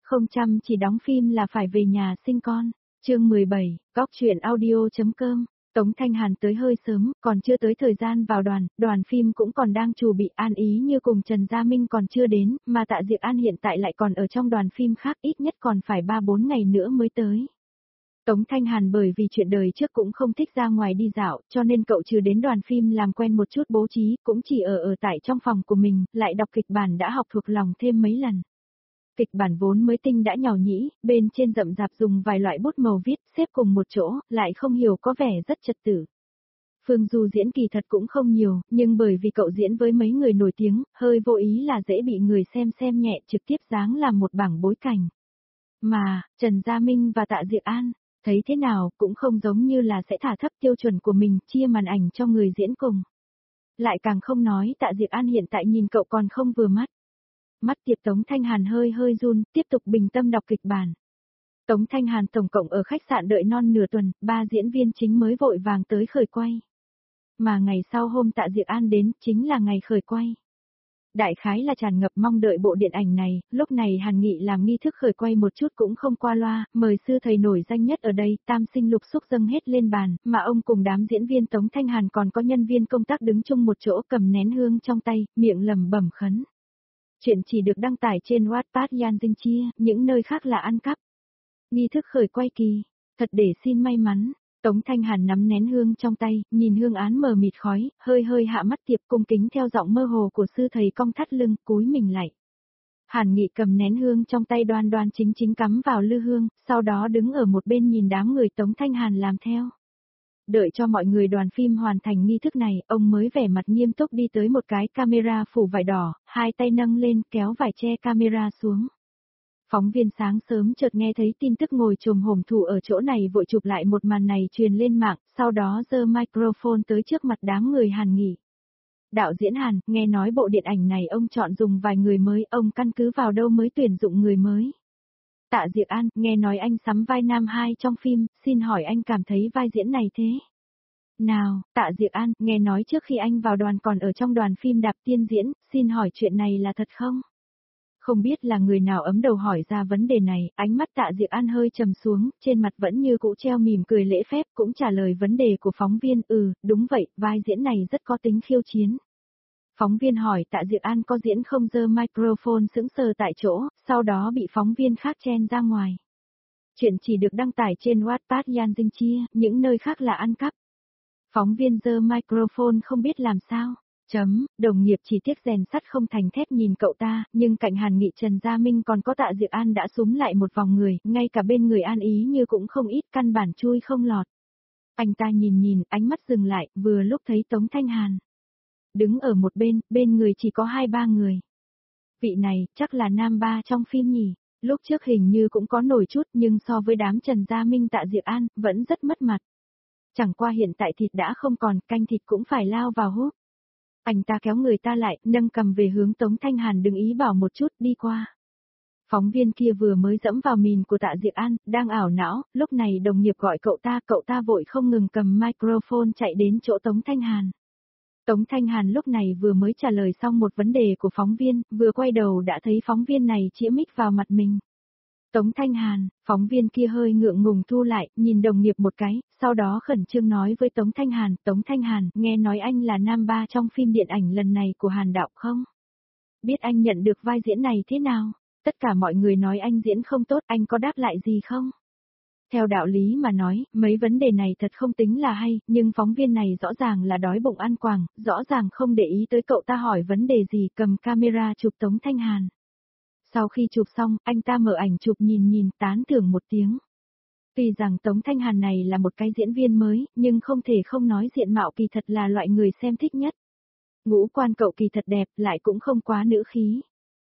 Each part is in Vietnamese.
Không chăm chỉ đóng phim là phải về nhà sinh con. Chương 17, Góc truyện audio.com. Tống Thanh Hàn tới hơi sớm, còn chưa tới thời gian vào đoàn phim cũng còn đang chuẩn bị. An Ý Như cùng Trần Gia Minh còn chưa đến, mà Tạ Diệp An hiện tại lại còn ở trong đoàn phim khác, ít nhất còn phải 3-4 ngày nữa mới tới. Tống Thanh Hàn bởi vì chuyện đời trước cũng không thích ra ngoài đi dạo, cho nên cậu trừ đến đoàn phim làm quen một chút bố trí, cũng chỉ ở tại trong phòng của mình, lại đọc kịch bản đã học thuộc lòng thêm mấy lần. Kịch bản vốn mới tinh đã nhỏ nhĩ, bên trên rậm rạp dùng vài loại bút màu viết, xếp cùng một chỗ, lại không hiểu có vẻ rất trật tự. Phương Du diễn kỳ thật cũng không nhiều, nhưng bởi vì cậu diễn với mấy người nổi tiếng, hơi vô ý là dễ bị người xem nhẹ, trực tiếp dáng làm một bảng bối cảnh. Mà, Trần Gia Minh và Tạ Diệp An, thấy thế nào cũng không giống như là sẽ thả thấp tiêu chuẩn của mình, chia màn ảnh cho người diễn cùng. Lại càng không nói Tạ Diệp An hiện tại nhìn cậu còn không vừa mắt. Mắt Tiệp Tống Thanh Hàn hơi run, tiếp tục bình tâm đọc kịch bản. Tống Thanh Hàn tổng cộng ở khách sạn đợi non nửa tuần, 3 diễn viên chính mới vội vàng tới khởi quay. Mà ngày sau hôm Tạ Diệp An đến, chính là ngày khởi quay. Đại khái là tràn ngập mong đợi bộ điện ảnh này, lúc này Hàn Nghị làm nghi thức khởi quay một chút cũng không qua loa, mời sư thầy nổi danh nhất ở đây, Tam Sinh Lục Xúc dâng hết lên bàn, mà ông cùng đám diễn viên Tống Thanh Hàn còn có nhân viên công tác đứng chung một chỗ cầm nén hương trong tay, miệng lẩm bẩm khấn. Chuyện chỉ được đăng tải trên Wattpad Yan Dinh Chia, những nơi khác là ăn cắp. Nghi thức khởi quay kỳ, thật để xin may mắn. Tống Thanh Hàn nắm nén hương trong tay, nhìn hương án mờ mịt khói, hơi hạ mắt Tiệp cung kính theo giọng mơ hồ của sư thầy cong thắt lưng, cúi mình lại. Hàn Nghị cầm nén hương trong tay đoan chính cắm vào lư hương, sau đó đứng ở một bên nhìn đám người Tống Thanh Hàn làm theo. Đợi cho mọi người đoàn phim hoàn thành nghi thức này, ông mới vẻ mặt nghiêm túc đi tới một cái camera phủ vải đỏ, hai tay nâng lên kéo vải che camera xuống. Phóng viên sáng sớm chợt nghe thấy tin tức ngồi chồm hổm thủ ở chỗ này vội chụp lại một màn này truyền lên mạng, sau đó giơ microphone tới trước mặt đám người Hàn Nghị. Đạo diễn Hàn, nghe nói bộ điện ảnh này ông chọn dùng vài người mới, ông căn cứ vào đâu mới tuyển dụng người mới? Tạ Diệp An, nghe nói anh sắm vai nam 2 trong phim, xin hỏi anh cảm thấy vai diễn này thế nào? Tạ Diệp An, nghe nói trước khi anh vào đoàn còn ở trong đoàn phim Đạp Tiên diễn, xin hỏi chuyện này là thật không? Không biết là người nào ấm đầu hỏi ra vấn đề này, ánh mắt Tạ Diệp An hơi trầm xuống, trên mặt vẫn như cũ treo mỉm cười lễ phép, cũng trả lời vấn đề của phóng viên, đúng vậy, vai diễn này rất có tính khiêu chiến. Phóng viên hỏi Tạ Diệp An có diễn không, giơ microphone sững sờ tại chỗ, sau đó bị phóng viên khác chen ra ngoài. Chuyện chỉ được đăng tải trên Wattpad Yan Dinh Chia, những nơi khác là ăn cắp. Phóng viên giơ microphone không biết làm sao. Đồng nghiệp chỉ tiếc rèn sắt không thành thép nhìn cậu ta, nhưng cạnh Hàn Nghị Trần Gia Minh còn có Tạ Diệp An đã súm lại một vòng người, ngay cả bên người An Ý Như cũng không ít, căn bản chui không lọt. Anh ta nhìn, ánh mắt dừng lại, vừa lúc thấy Tống Thanh Hàn. Đứng ở một bên người chỉ có 2-3 người. Vị này, chắc là nam 3 trong phim nhỉ, lúc trước hình như cũng có nổi chút nhưng so với đám Trần Gia Minh Tạ Diệp An, vẫn rất mất mặt. Chẳng qua hiện tại thịt đã không còn, canh thịt cũng phải lao vào húp. Anh ta kéo người ta lại, nâng cầm về hướng Tống Thanh Hàn, đừng ý bảo một chút, đi qua. Phóng viên kia vừa mới dẫm vào mìn của Tạ Diệp An, đang ảo não, lúc này đồng nghiệp gọi cậu ta vội không ngừng cầm microphone chạy đến chỗ Tống Thanh Hàn. Tống Thanh Hàn lúc này vừa mới trả lời xong một vấn đề của phóng viên, vừa quay đầu đã thấy phóng viên này chĩa mic vào mặt mình. Tống Thanh Hàn, phóng viên kia hơi ngượng ngùng thu lại, nhìn đồng nghiệp một cái, sau đó khẩn trương nói với Tống Thanh Hàn, nghe nói anh là nam 3 trong phim điện ảnh lần này của Hàn đạo không? Biết anh nhận được vai diễn này thế nào? Tất cả mọi người nói anh diễn không tốt, anh có đáp lại gì không? Theo đạo lý mà nói, mấy vấn đề này thật không tính là hay, nhưng phóng viên này rõ ràng là đói bụng ăn quàng, rõ ràng không để ý tới cậu ta hỏi vấn đề gì, cầm camera chụp Tống Thanh Hàn. Sau khi chụp xong, anh ta mở ảnh chụp nhìn, tán thưởng một tiếng. Tuy rằng Tống Thanh Hàn này là một cái diễn viên mới, nhưng không thể không nói diện mạo kỳ thật là loại người xem thích nhất. Ngũ quan cậu kỳ thật đẹp, lại cũng không quá nữ khí.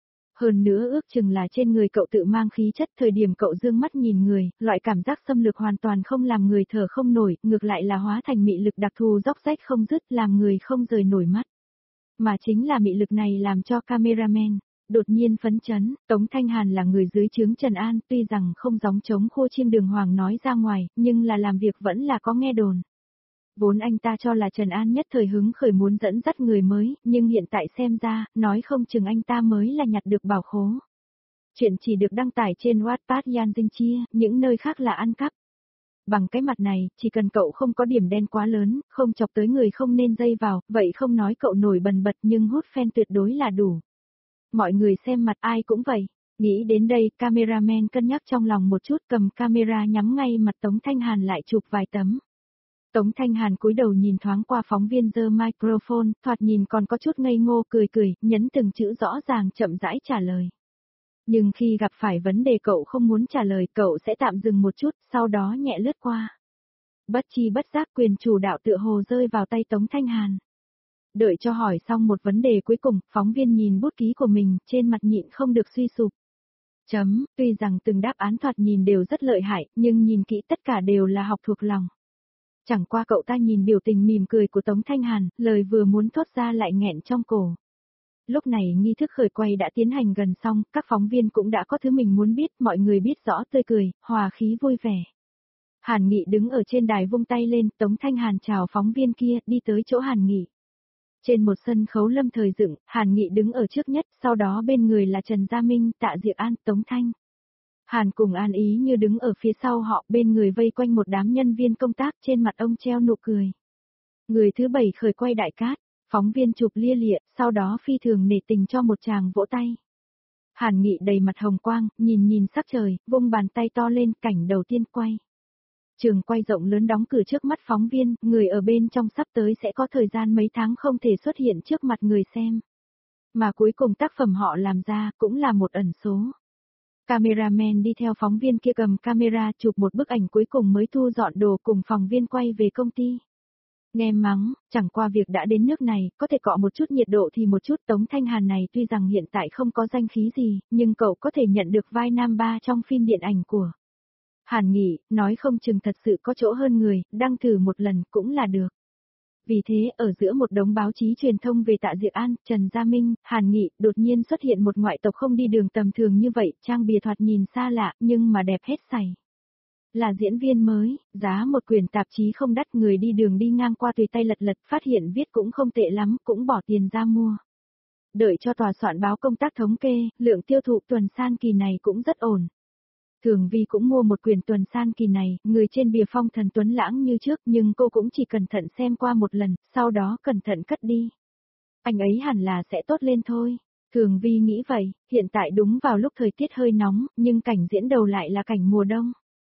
Hơn nữa ước chừng là trên người cậu tự mang khí chất, thời điểm cậu dương mắt nhìn người, loại cảm giác xâm lược hoàn toàn không làm người thở không nổi, ngược lại là hóa thành mị lực đặc thù róc rách không dứt, làm người không rời nổi mắt. Mà chính là mị lực này làm cho cameraman đột nhiên phấn chấn. Tống Thanh Hàn là người dưới trướng Trần An, tuy rằng không gióng trống khô chiêng đường hoàng nói ra ngoài, nhưng là làm việc vẫn là có nghe đồn. Vốn anh ta cho là Trần An nhất thời hứng khởi muốn dẫn dắt người mới, nhưng hiện tại xem ra, nói không chừng anh ta mới là nhặt được bảo khố. Chuyện chỉ được đăng tải trên Wattpad Yan Dinh Chia, những nơi khác là ăn cắp. Bằng cái mặt này, chỉ cần cậu không có điểm đen quá lớn, không chọc tới người không nên dây vào, vậy không nói cậu nổi bần bật nhưng hút fan tuyệt đối là đủ. Mọi người xem mặt ai cũng vậy. Nghĩ đến đây, cameraman cân nhắc trong lòng một chút, cầm camera nhắm ngay mặt Tống Thanh Hàn lại chụp vài tấm. Tống Thanh Hàn cúi đầu nhìn thoáng qua phóng viên giơ microphone, thoạt nhìn còn có chút ngây ngô, cười cười, nhấn từng chữ rõ ràng chậm rãi trả lời. Nhưng khi gặp phải vấn đề cậu không muốn trả lời, cậu sẽ tạm dừng một chút, sau đó nhẹ lướt qua. Bất chi bất giác quyền chủ đạo tựa hồ rơi vào tay Tống Thanh Hàn. Đợi cho hỏi xong một vấn đề cuối cùng, phóng viên nhìn bút ký của mình, trên mặt nhịn không được suy sụp. Tuy rằng từng đáp án thoạt nhìn đều rất lợi hại, nhưng nhìn kỹ tất cả đều là học thuộc lòng. Chẳng qua cậu ta nhìn biểu tình mỉm cười của Tống Thanh Hàn, lời vừa muốn thốt ra lại nghẹn trong cổ. Lúc này nghi thức khởi quay đã tiến hành gần xong, các phóng viên cũng đã có thứ mình muốn biết, mọi người biết rõ tươi cười, hòa khí vui vẻ. Hàn Nghị đứng ở trên đài vung tay lên, Tống Thanh Hàn chào phóng viên kia, đi tới chỗ Hàn Nghị. Trên một sân khấu lâm thời dựng, Hàn Nghị đứng ở trước nhất, sau đó bên người là Trần Gia Minh, Tạ Diệc An, Tống Thanh. Hàn cùng An Ý như đứng ở phía sau họ, bên người vây quanh một đám nhân viên công tác, trên mặt ông treo nụ cười. Người thứ 7 khởi quay đại cát, phóng viên chụp lia lịa, sau đó phi thường nể tình cho một tràng vỗ tay. Hàn Nghị đầy mặt hồng quang, nhìn sắc trời, vung bàn tay to lên, cảnh đầu tiên quay. Trường quay rộng lớn đóng cửa trước mắt phóng viên, người ở bên trong sắp tới sẽ có thời gian mấy tháng không thể xuất hiện trước mặt người xem. Mà cuối cùng tác phẩm họ làm ra cũng là một ẩn số. Cameraman đi theo phóng viên kia cầm camera chụp một bức ảnh cuối cùng mới thu dọn đồ cùng phóng viên quay về công ty. Nghe mắng, chẳng qua việc đã đến nước này, có thể cọ một chút nhiệt độ thì một chút. Tống Thanh Hàn này tuy rằng hiện tại không có danh khí gì, nhưng cậu có thể nhận được vai nam ba trong phim điện ảnh của Hàn Nghị, nói không chừng thật sự có chỗ hơn người, đăng thử một lần cũng là được. Vì thế, ở giữa một đống báo chí truyền thông về Tạ Diệc An, Trần Gia Minh, Hàn Nghị, đột nhiên xuất hiện một ngoại tộc không đi đường tầm thường như vậy, trang bìa thoạt nhìn xa lạ, nhưng mà đẹp hết sảy. Là diễn viên mới, giá một quyển tạp chí không đắt, người đi đường đi ngang qua tùy tay lật lật, phát hiện viết cũng không tệ lắm, cũng bỏ tiền ra mua. Đợi cho tòa soạn báo công tác thống kê, lượng tiêu thụ tuần san kỳ này cũng rất ổn. Thường Vi cũng mua một quyển tuần san kỳ này, người trên bìa phong thần tuấn lãng như trước, nhưng cô cũng chỉ cẩn thận xem qua một lần, sau đó cẩn thận cất đi. Anh ấy hẳn là sẽ tốt lên thôi. Thường Vi nghĩ vậy, hiện tại đúng vào lúc thời tiết hơi nóng, nhưng cảnh diễn đầu lại là cảnh mùa đông.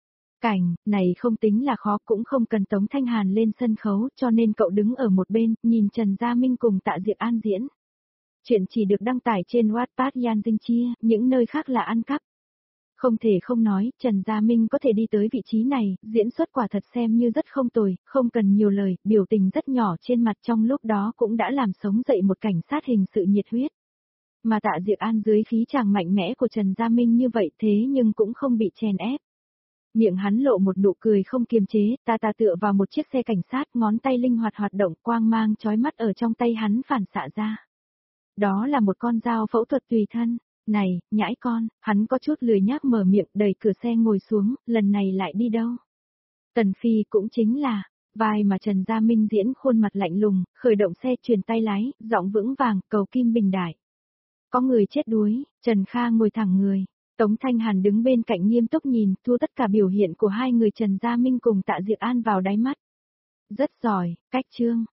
Cảnh này không tính là khó, cũng không cần Tống Thanh Hàn lên sân khấu, cho nên cậu đứng ở một bên, nhìn Trần Gia Minh cùng Tạ Diệc An diễn. Chuyện chỉ được đăng tải trên Wattpad Yan Dinh Chia, những nơi khác là ăn cắp. Không thể không nói, Trần Gia Minh có thể đi tới vị trí này, diễn xuất quả thật xem như rất không tồi, không cần nhiều lời, biểu tình rất nhỏ trên mặt trong lúc đó cũng đã làm sống dậy một cảnh sát hình sự nhiệt huyết. Mà Tạ Diệc An dưới khí chàng mạnh mẽ của Trần Gia Minh như vậy thế nhưng cũng không bị chèn ép. Miệng hắn lộ một nụ cười không kiềm chế, ta tựa vào một chiếc xe cảnh sát, ngón tay linh hoạt hoạt động, quang mang chói mắt ở trong tay hắn phản xạ ra. Đó là một con dao phẫu thuật tùy thân. Này, nhãi con, hắn có chút lười nhác mở miệng, đẩy cửa xe ngồi xuống, lần này lại đi đâu? Tần Phi cũng chính là vai mà Trần Gia Minh diễn, khuôn mặt lạnh lùng, khởi động xe, truyền tay lái, giọng vững vàng, cầu kim bình đại. Có người chết đuối, Trần Kha ngồi thẳng người. Tống Thanh Hàn đứng bên cạnh nghiêm túc nhìn, thu tất cả biểu hiện của hai người Trần Gia Minh cùng Tạ Diệc An vào đáy mắt. Rất giỏi, cách chương.